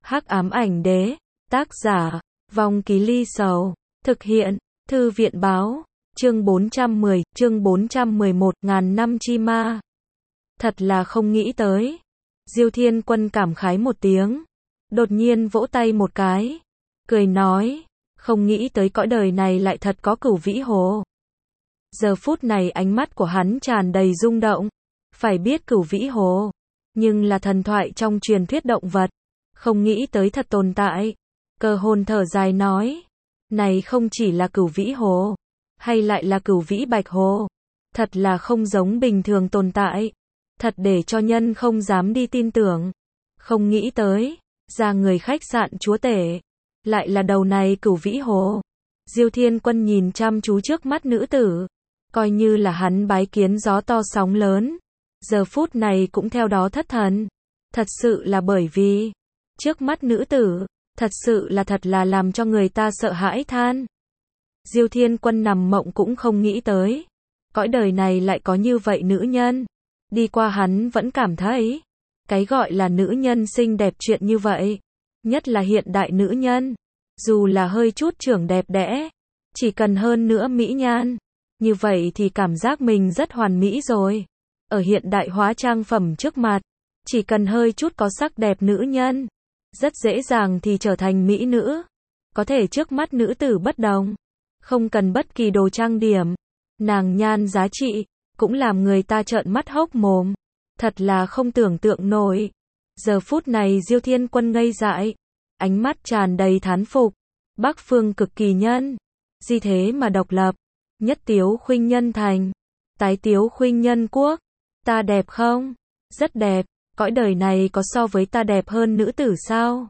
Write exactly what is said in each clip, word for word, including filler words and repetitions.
Hắc ám ảnh đế, tác giả, Vong Ký Ly Sầu, thực hiện, Thư viện báo, chương bốn trăm mười, chương bốn trăm mười một, ngàn năm chi ma. Thật là không nghĩ tới. Diêu Thiên Quân cảm khái một tiếng, đột nhiên vỗ tay một cái, cười nói, không nghĩ tới cõi đời này lại thật có Cửu Vĩ Hồ. Giờ phút này ánh mắt của hắn tràn đầy rung động, phải biết Cửu Vĩ Hồ, nhưng là thần thoại trong truyền thuyết động vật, không nghĩ tới thật tồn tại. Cơ Hồn thở dài nói, này không chỉ là Cửu Vĩ Hồ, hay lại là Cửu Vĩ Bạch Hồ, thật là không giống bình thường tồn tại, thật để cho nhân không dám đi tin tưởng. Không nghĩ tới, ra người khách sạn chúa tể, lại là đầu này Cửu Vĩ Hồ. Diêu Thiên Quân nhìn chăm chú trước mắt nữ tử, coi như là hắn bái kiến gió to sóng lớn, giờ phút này cũng theo đó thất thần. Thật sự là bởi vì, trước mắt nữ tử, thật sự là thật là làm cho người ta sợ hãi than. Diêu Thiên Quân nằm mộng cũng không nghĩ tới, cõi đời này lại có như vậy nữ nhân. Đi qua hắn vẫn cảm thấy, cái gọi là nữ nhân xinh đẹp chuyện như vậy, nhất là hiện đại nữ nhân, dù là hơi chút trưởng đẹp đẽ, chỉ cần hơn nữa mỹ nhan, như vậy thì cảm giác mình rất hoàn mỹ rồi. Ở hiện đại hóa trang phẩm trước mặt, chỉ cần hơi chút có sắc đẹp nữ nhân, rất dễ dàng thì trở thành mỹ nữ. Có thể trước mắt nữ tử bất đồng, không cần bất kỳ đồ trang điểm, nàng nhan giá trị, cũng làm người ta trợn mắt hốc mồm. Thật là không tưởng tượng nổi. Giờ phút này Diêu Thiên Quân ngây dại, ánh mắt tràn đầy thán phục. Bắc phương cực kỳ nhân, di thế mà độc lập, nhất tiếu khuynh nhân thành, tái tiếu khuynh nhân quốc. Ta đẹp không? Rất đẹp. Cõi đời này có so với ta đẹp hơn nữ tử sao?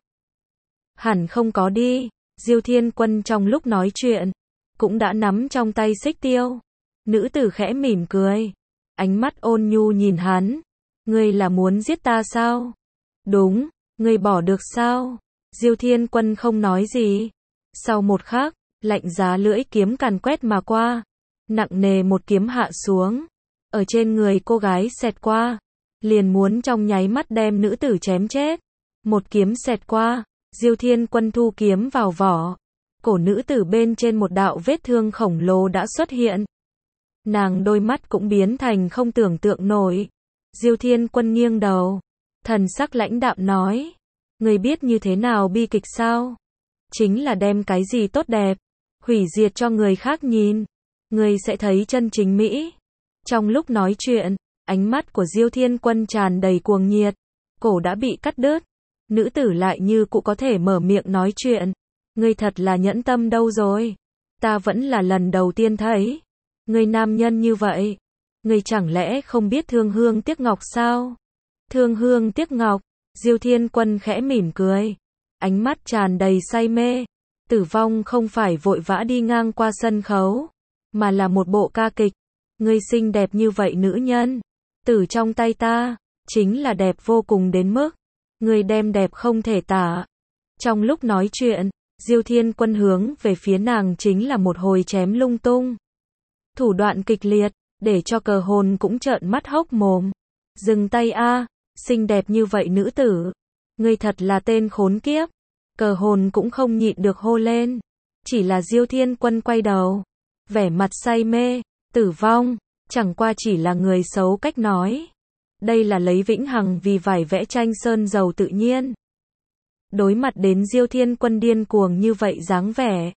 Hẳn không có đi. Diêu Thiên Quân trong lúc nói chuyện, cũng đã nắm trong tay xích tiêu. Nữ tử khẽ mỉm cười, ánh mắt ôn nhu nhìn hắn. Ngươi là muốn giết ta sao? Đúng, ngươi bỏ được sao? Diêu Thiên Quân không nói gì. Sau một khắc, lạnh giá lưỡi kiếm càn quét mà qua, nặng nề một kiếm hạ xuống, ở trên người cô gái xẹt qua, liền muốn trong nháy mắt đem nữ tử chém chết. Một kiếm xẹt qua, Diêu Thiên Quân thu kiếm vào vỏ, cổ nữ tử bên trên một đạo vết thương khổng lồ đã xuất hiện. Nàng đôi mắt cũng biến thành không tưởng tượng nổi. Diêu Thiên Quân nghiêng đầu, thần sắc lãnh đạm nói, người biết như thế nào bi kịch sao? Chính là đem cái gì tốt đẹp, hủy diệt cho người khác nhìn, người sẽ thấy chân chính mỹ. Trong lúc nói chuyện, ánh mắt của Diêu Thiên Quân tràn đầy cuồng nhiệt, cổ đã bị cắt đứt, nữ tử lại như cũng có thể mở miệng nói chuyện. Ngươi thật là nhẫn tâm đâu rồi, ta vẫn là lần đầu tiên thấy ngươi nam nhân như vậy. Ngươi chẳng lẽ không biết thương hương tiếc ngọc sao? Thương hương tiếc ngọc. Diêu Thiên Quân khẽ mỉm cười, ánh mắt tràn đầy say mê. Tử vong không phải vội vã đi ngang qua sân khấu, mà là một bộ ca kịch. Ngươi xinh đẹp như vậy nữ nhân, tử trong tay ta, chính là đẹp vô cùng đến mức, ngươi đem đẹp không thể tả. Trong lúc nói chuyện, Diêu Thiên Quân hướng về phía nàng chính là một hồi chém lung tung. Thủ đoạn kịch liệt, để cho Cờ Hồn cũng trợn mắt hốc mồm. Dừng tay a, xinh đẹp như vậy nữ tử, ngươi thật là tên khốn kiếp. Cờ Hồn cũng không nhịn được hô lên. Chỉ là Diêu Thiên Quân quay đầu, vẻ mặt say mê. Tử vong, chẳng qua chỉ là người xấu cách nói. Đây là lấy vĩnh hằng vì vải vẽ tranh sơn dầu tự nhiên. Đối mặt đến Diêu Thiên Quân điên cuồng như vậy dáng vẻ,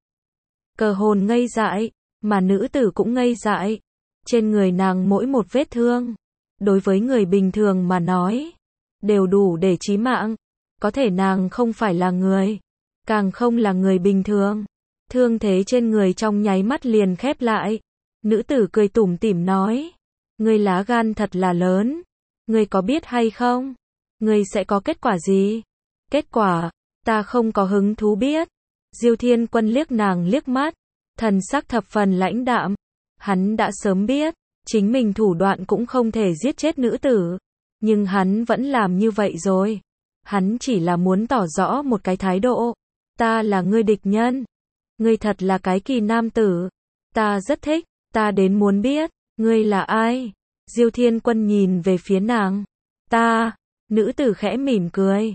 Cờ Hồn ngây dại, mà nữ tử cũng ngây dại. Trên người nàng mỗi một vết thương, đối với người bình thường mà nói, đều đủ để chí mạng. Có thể nàng không phải là người, càng không là người bình thường. Thương thế trên người trong nháy mắt liền khép lại. Nữ tử cười tủm tỉm nói, ngươi lá gan thật là lớn. Ngươi có biết hay không, ngươi sẽ có kết quả gì? Kết quả, ta không có hứng thú biết. Diêu Thiên Quân liếc nàng liếc mắt, thần sắc thập phần lãnh đạm. Hắn đã sớm biết, chính mình thủ đoạn cũng không thể giết chết nữ tử, nhưng hắn vẫn làm như vậy rồi. Hắn chỉ là muốn tỏ rõ một cái thái độ, ta là ngươi địch nhân. Ngươi thật là cái kỳ nam tử, ta rất thích, ta đến muốn biết, ngươi là ai? Diêu Thiên Quân nhìn về phía nàng. Ta, nữ tử khẽ mỉm cười,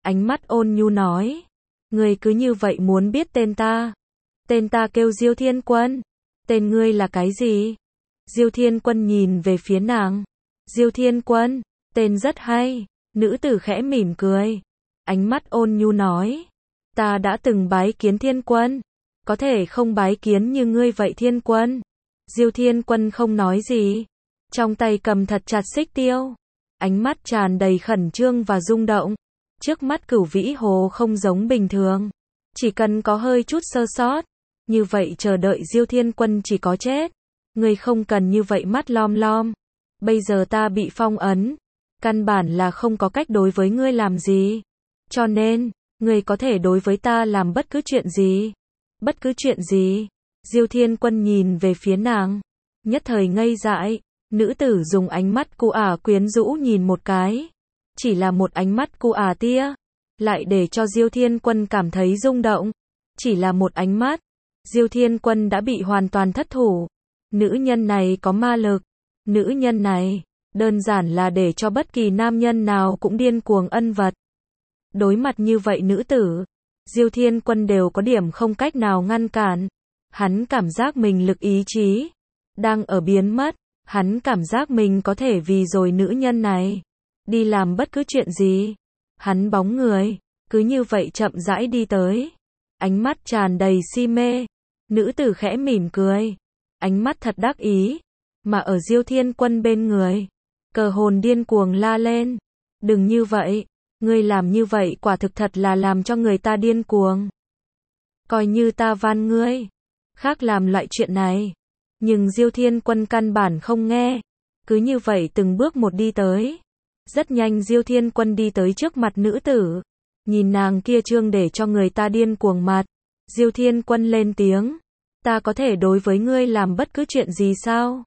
ánh mắt ôn nhu nói. Ngươi cứ như vậy muốn biết tên ta. Tên ta kêu Diêu Thiên Quân. Tên ngươi là cái gì? Diêu Thiên Quân nhìn về phía nàng. Diêu Thiên Quân, tên rất hay. Nữ tử khẽ mỉm cười. Ánh mắt ôn nhu nói. Ta đã từng bái kiến Thiên Quân. Có thể không bái kiến như ngươi vậy Thiên Quân. Diêu Thiên Quân không nói gì. Trong tay cầm thật chặt xích tiêu. Ánh mắt tràn đầy khẩn trương và rung động. Trước mắt Cửu Vĩ Hồ không giống bình thường. Chỉ cần có hơi chút sơ sót. Như vậy chờ đợi Diêu Thiên Quân chỉ có chết. Ngươi không cần như vậy mắt lom lom. Bây giờ ta bị phong ấn. Căn bản là không có cách đối với ngươi làm gì. Cho nên, ngươi có thể đối với ta làm bất cứ chuyện gì. Bất cứ chuyện gì. Diêu Thiên Quân nhìn về phía nàng. Nhất thời ngây dại. Nữ tử dùng ánh mắt cu ả quyến rũ nhìn một cái. Chỉ là một ánh mắt cu ả tia. Lại để cho Diêu Thiên Quân cảm thấy rung động. Chỉ là một ánh mắt. Diêu Thiên Quân đã bị hoàn toàn thất thủ. Nữ nhân này có ma lực. Nữ nhân này, đơn giản là để cho bất kỳ nam nhân nào cũng điên cuồng ân vật. Đối mặt như vậy nữ tử, Diêu Thiên Quân đều có điểm không cách nào ngăn cản. Hắn cảm giác mình lực ý chí đang ở biến mất. Hắn cảm giác mình có thể vì rồi nữ nhân này đi làm bất cứ chuyện gì. Hắn bóng người cứ như vậy chậm rãi đi tới. Ánh mắt tràn đầy si mê. Nữ tử khẽ mỉm cười. Ánh mắt thật đắc ý. Mà ở Diêu Thiên Quân bên người, Cờ Hồn điên cuồng la lên. Đừng như vậy. Ngươi làm như vậy quả thực thật là làm cho người ta điên cuồng. Coi như ta van ngươi. Khác làm loại chuyện này. Nhưng Diêu Thiên Quân căn bản không nghe. Cứ như vậy từng bước một đi tới. Rất nhanh Diêu Thiên Quân đi tới trước mặt nữ tử. Nhìn nàng kia trương để cho người ta điên cuồng mặt. Diêu Thiên Quân lên tiếng. Ta có thể đối với ngươi làm bất cứ chuyện gì sao?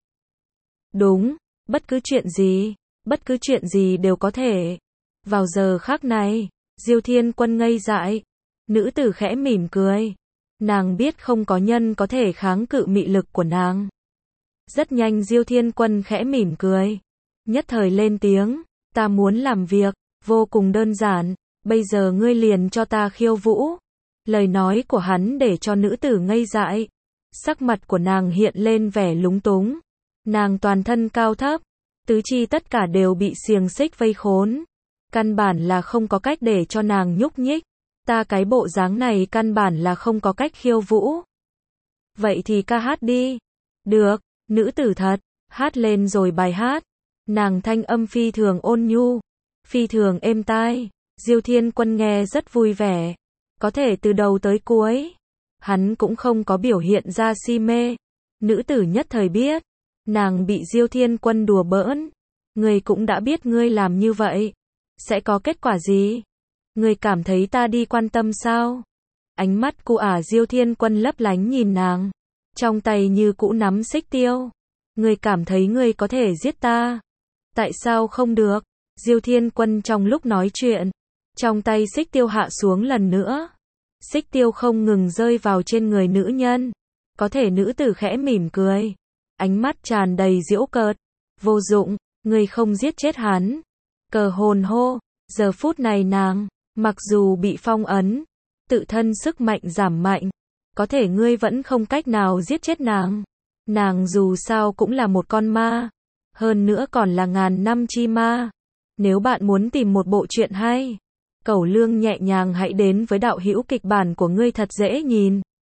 Đúng, bất cứ chuyện gì. Bất cứ chuyện gì đều có thể. Vào giờ khắc này, Diêu Thiên Quân ngây dại. Nữ tử khẽ mỉm cười. Nàng biết không có nhân có thể kháng cự mị lực của nàng. Rất nhanh Diêu Thiên Quân khẽ mỉm cười. Nhất thời lên tiếng. Ta muốn làm việc, vô cùng đơn giản. Bây giờ ngươi liền cho ta khiêu vũ. Lời nói của hắn để cho nữ tử ngây dại. Sắc mặt của nàng hiện lên vẻ lúng túng. Nàng toàn thân cao thấp. Tứ chi tất cả đều bị xiềng xích vây khốn. Căn bản là không có cách để cho nàng nhúc nhích. Ta cái bộ dáng này căn bản là không có cách khiêu vũ. Vậy thì ca hát đi. Được, nữ tử thật, hát lên rồi bài hát. Nàng thanh âm phi thường ôn nhu, phi thường êm tai. Diêu Thiên Quân nghe rất vui vẻ. Có thể từ đầu tới cuối, hắn cũng không có biểu hiện ra si mê. Nữ tử nhất thời biết, nàng bị Diêu Thiên Quân đùa bỡn. Ngươi cũng đã biết ngươi làm như vậy sẽ có kết quả gì? Ngươi cảm thấy ta đi quan tâm sao? Ánh mắt cu ả Diêu Thiên Quân lấp lánh nhìn nàng. Trong tay như cũ nắm xích tiêu. Ngươi cảm thấy ngươi có thể giết ta? Tại sao không được? Diêu Thiên Quân trong lúc nói chuyện, trong tay xích tiêu hạ xuống lần nữa. Xích tiêu không ngừng rơi vào trên người nữ nhân. Có thể nữ tử khẽ mỉm cười. Ánh mắt tràn đầy giễu cợt. Vô dụng, ngươi không giết chết hắn. Cờ Hồn hô. Giờ phút này nàng, mặc dù bị phong ấn, tự thân sức mạnh giảm mạnh. Có thể ngươi vẫn không cách nào giết chết nàng. Nàng dù sao cũng là một con ma. Hơn nữa còn là ngàn năm chi ma. Nếu bạn muốn tìm một bộ truyện hay, Cẩu Lương nhẹ nhàng hãy đến với đạo hữu kịch bản của ngươi thật dễ nhìn.